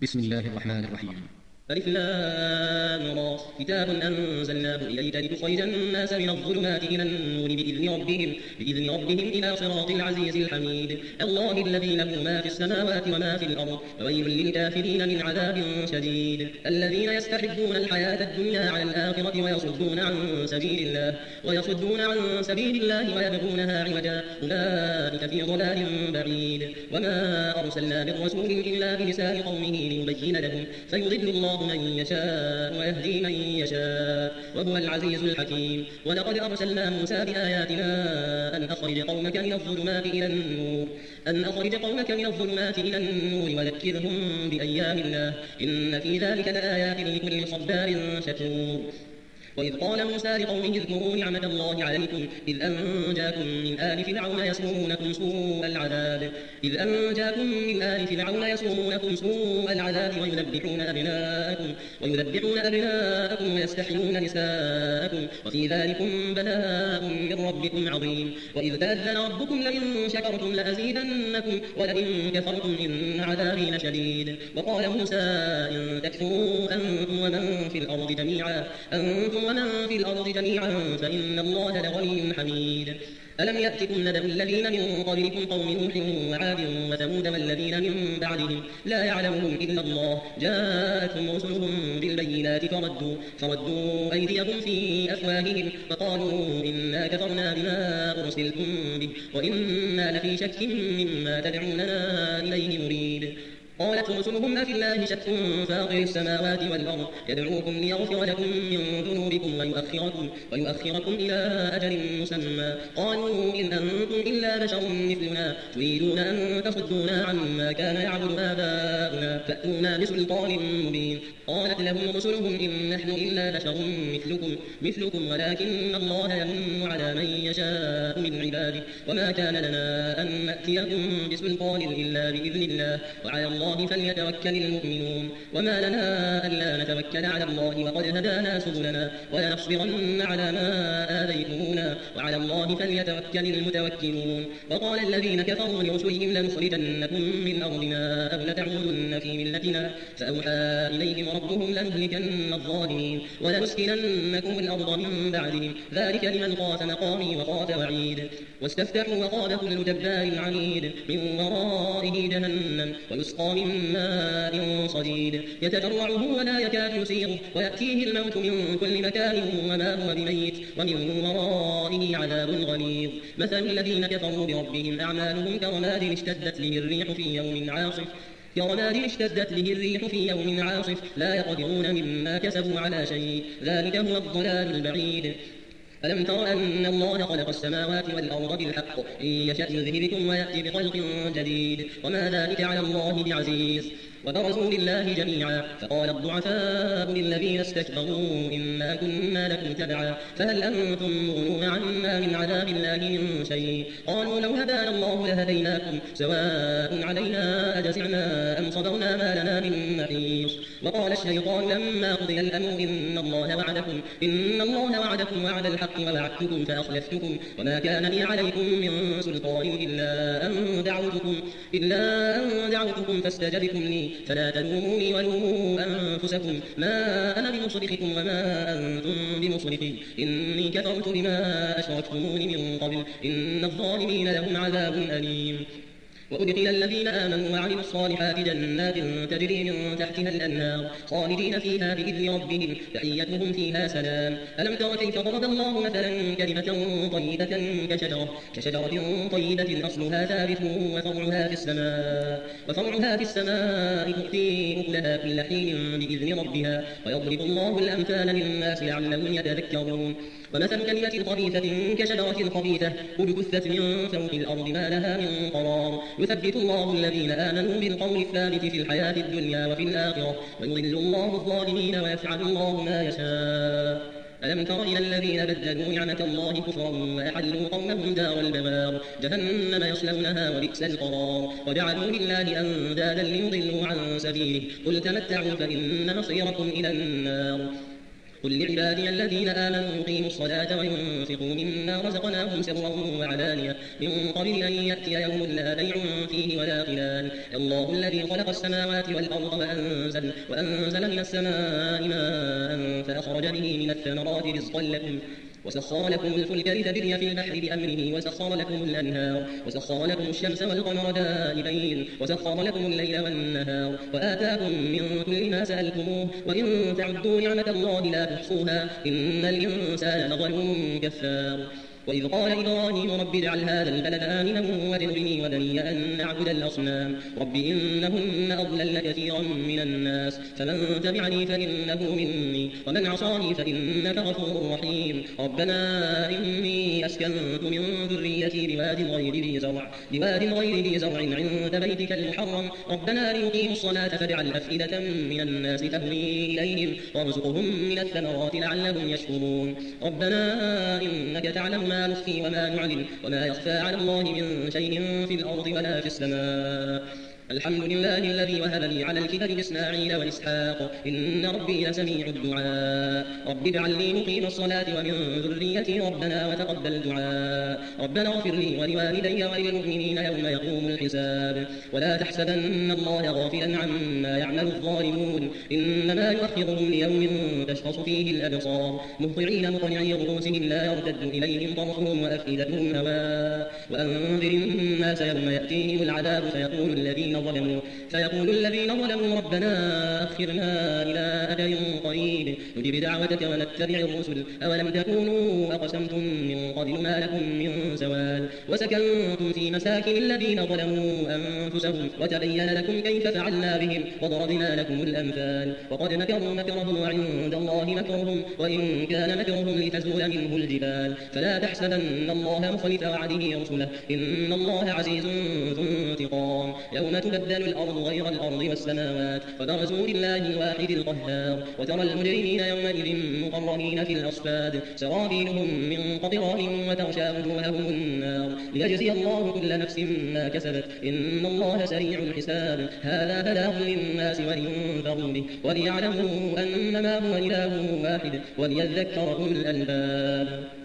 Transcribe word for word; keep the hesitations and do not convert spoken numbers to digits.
بسم الله الرحمن الرحيم. ألف لام را كتاب أنزلناه إليك لتخرج الناس من الظلمات إلى النور بإذن ربهم, بإذن ربهم إلى صراط العزيز الحميد. الله الذي له ما في السماوات وما في الأرض وويل للكافرين من عذاب شديد. الذين يستحبون الحياة الدنيا على الآخرة ويصدون عن سبيل الله ويصدون عن سبيل الله ويبغونها عوجا أولئك في ضلال بعيد. وما أرسلنا من رسول إلا بلسان قومه ليبين لهم فيضل الله من يشاء ويهدي من يشاء وهو العزيز الحكيم. ولقد أرسلنا موسى بآياتنا أن أخرج قومك من الظلمات إلى النور أن أخرج قومك من الظلمات إلى النور وذكرهم بأيام الله إن في ذلك لآيات لكل صبار شكور. وإذ قال موسى لقومه اذكروا نعمة الله عليكم إذ أنجاكم من آل فرعون يسومونكم سوء العذاب إذ أنجاكم من آل فرعون يسومونكم سوء العذاب ويذبحون أبناءكم ويذبحون أبناءكم ويستحيون نساءكم وفي ذلكم بلاء من ربكم عظيم. وإذ تأذن ربكم لئن شكرتم لأزيدنكم ولئن كفرتم إن عذابي لشديد. وقال موسى إن تكفروا أنتم ومن في الأرض جميعا أنتم ومن في الأرض جميعا فإن الله لغني حميد. ألم يأتكم نبأ الذين من قبلكم قوم نوح وعاد وثمود والذين من بعدهم لا يعلمهم إلا الله جاءتهم رسلهم بالبينات فردوا, فردوا أيديهم في أفواههم فقالوا إنا كفرنا بما أرسلتم به وإنا لفي شك مما تدعوننا إليه مريد. قالت رسلهم أفي الله شك فاطر السماوات والأرض يدعوكم ليغفر لكم من ذنوبكم ويؤخركم, ويؤخركم إلى أجل مسمى. قالوا إن أنتم إلا بشر مثلنا تريدون أن تصدونا عما كان يعبد آباؤنا فأتونا بسلطان مبين. قالت لهم رسلهم إن نحن إلا بشر مثلكم, مثلكم ولكن الله يمن على من يشاء من عباده وما كان لنا أن نأتيكم بسلطان إلا بإذن الله وعلى الله فليتوكل المؤمنون. وما لنا ألا نتوكل على الله وقد هدانا سبلنا ولنصبرن على ما آذيتمونا وعلى الله فليتوكل المتوكلون. وقال الذين كفروا لرسلهم لنخرجنكم من أرضنا أو لتعودن في ملتنا فأوحى إليهم ربهم لنهلكن الظالمين ولنسكننكم الأرض من بعدهم ذلك لمن خاف مقامي وخاف وعيد. واستفتحوا وخاب كل جبار عنيد من ورائه جهنم ويسقى من ماء صديد يتجرعه ولا يكاد يسيغه ويأتيه الموت من كل مكان وما هو بميت ومن ورائه عذاب غليظ. مثل الذين كفروا بربهم أعمالهم كرماد اشتدت به الريح في يوم عاصف كرماد اشتدت به الريح في يوم عاصف لا يقدرون مما كسبوا على شيء ذلك هو الضلال البعيد. ألم تر أن الله خلق السماوات والأرض بالحق إن يشأ يذهبكم ويأتي بخلق جديد وما ذلك على الله بعزيز. وبرزوا لله جميعا فقال الضعفاء للذين استكبروا إنا كنا لكم تبعا فهل أنتم مغنون عنا من عذاب الله من شيء. قالوا لو هدانا الله لهديناكم سواء علينا أجزعنا أم صبرنا ما لنا من محيص. وقال الشيطان لما قضي الأمر إن الله وعدكم إن الله وعدكم وعد الحق ووعدتكم فأخلفتكم وما كان لي عليكم من سلطان إلا أن دعوتكم إلا أن دعوتكم فاستجبتم لي فلا تلوموني ولوموا أنفسكم ما أنا بمصرخكم وما أنتم بمصرخي إني كفرت بما أشركتمون من قبل إن الظالمين لهم عذاب أليم. وأدخل الذين آمنوا وعملوا الصالحات جنات تجري من تحتها الأنهار خالدين فيها بإذن ربهم تحيتهم فيها سلام. ألم تر كيف ضرب الله مثلا كلمة طيبة كشجرة, كشجرة طيبة أصلها ثابت وفرعها في السماء وفرعها في السماء تؤتي أكلها كل حين بإذن ربها ويضرب الله الأمثال للناس لعلهم يتذكرون. ومثل كلمة خبيثة كشجرة خبيثة اجتثت من فوق الأرض ما لها من قرار يثبت الله الذين آمنوا بالقول الثابت في الحياة الدنيا وفي الآخرة ويضل الله الظالمين ويفعل الله ما يشاء. ألم تر إلى الذين بدلوا نعمة الله كفرا وأحلوا قومهم دار البوار جهنم يصلونها وبئس القرار وجعلوا لله أندادا ليضلوا عن سبيله قل تمتعوا فإن مصيركم إلى النار. قل لعبادي الذين آمنوا يقيموا الصلاة وينفقوا مما رزقناهم سرا وعلانية من قبل أن يأتي يوم لا بيع فيه ولا خلال الله الذي خلق السماوات والأرض وأنزل, وأنزل من السماء ماء فأخرج به من الثمرات رزقا لكم وسخر لكم الفلك لتجري في البحر بأمره وسخر لكم الأنهار وسخر لكم الشمس والقمر دائبين وسخر لكم الليل والنهار وآتاكم من كل ما سألتموه وإن تعدوا نعمة الله لا تحصوها إن الإنسان لظلوم كفار وإذ قال إبراهيم رب اجعل هذا البلد آمنا واجنبني وبني أن نعبد الأصنام رب إنهن أضللن كثيرا من الناس فمن تبعني فإنه مني ومن عصاني فإنك غفور رحيم ربنا إني أسكنت من ذريتي بواد غير ذي زرع بواد غير ذي زرع عند بيتك المحرم ربنا ليقيموا الصلاة فاجعل أفئدة من الناس تهوي إليهم وارزقهم من الثمرات لعلهم يشكرون ربنا إنك تعلم ما نخفي وما نعلن وما يخفى على الله من شيء في الأرض ولا في السماء الحمد لله الذي وهب لي على الكبر إسماعيل وإسحاق إن ربي لسميع الدعاء رب اجعل لي مقيم الصلاة ومن ذريتي ربنا وتقبل دعاء ربنا اغفر لي ولوالدي وللمؤمنين يوم يقوم الحساب ولا تحسبن الله غافلا عما يعمل الظالمون إنما يؤخرهم ليوم تشخص فيه الأبصار مهطعين مقنعي رؤوسهم لا يرتد إليهم طرفهم وأفئدتهم هواء وأنذر الناس يوم يأتيهم العذاب فيقول الذين ظلموا فيقول الذين ظلموا ربنا أخرنا إلى أجل قريب نجب دعوتك ونتبع الرسل أولم تكونوا أقسمتم من قبل ما لكم من زوال وسكنتم في مساكن الذين ظلموا أنفسهم وتبين لكم كيف فعلنا بهم وضربنا لكم الأمثال وقد مكروا مكرهم وعند الله مكرهم وإن كان مكرهم لتزول منه الجبال فلا تحسبن الله مخلف وعده رسله إن الله عزيز ذو انتقام يوم تبدل الأرض غير الأرض والسماوات وبرزوا لله الواحد القهار وترى المجرمين يومئذ مقرنين في الأصفاد سرابيلهم من قطران وتغشى وجوههم النار ليجزي الله كل نفس ما كسبت إن الله سريع الحساب هذا بلاغ للناس ولينذروا به وليعلموا أنما هو إله واحد وليذكر أولو الألباب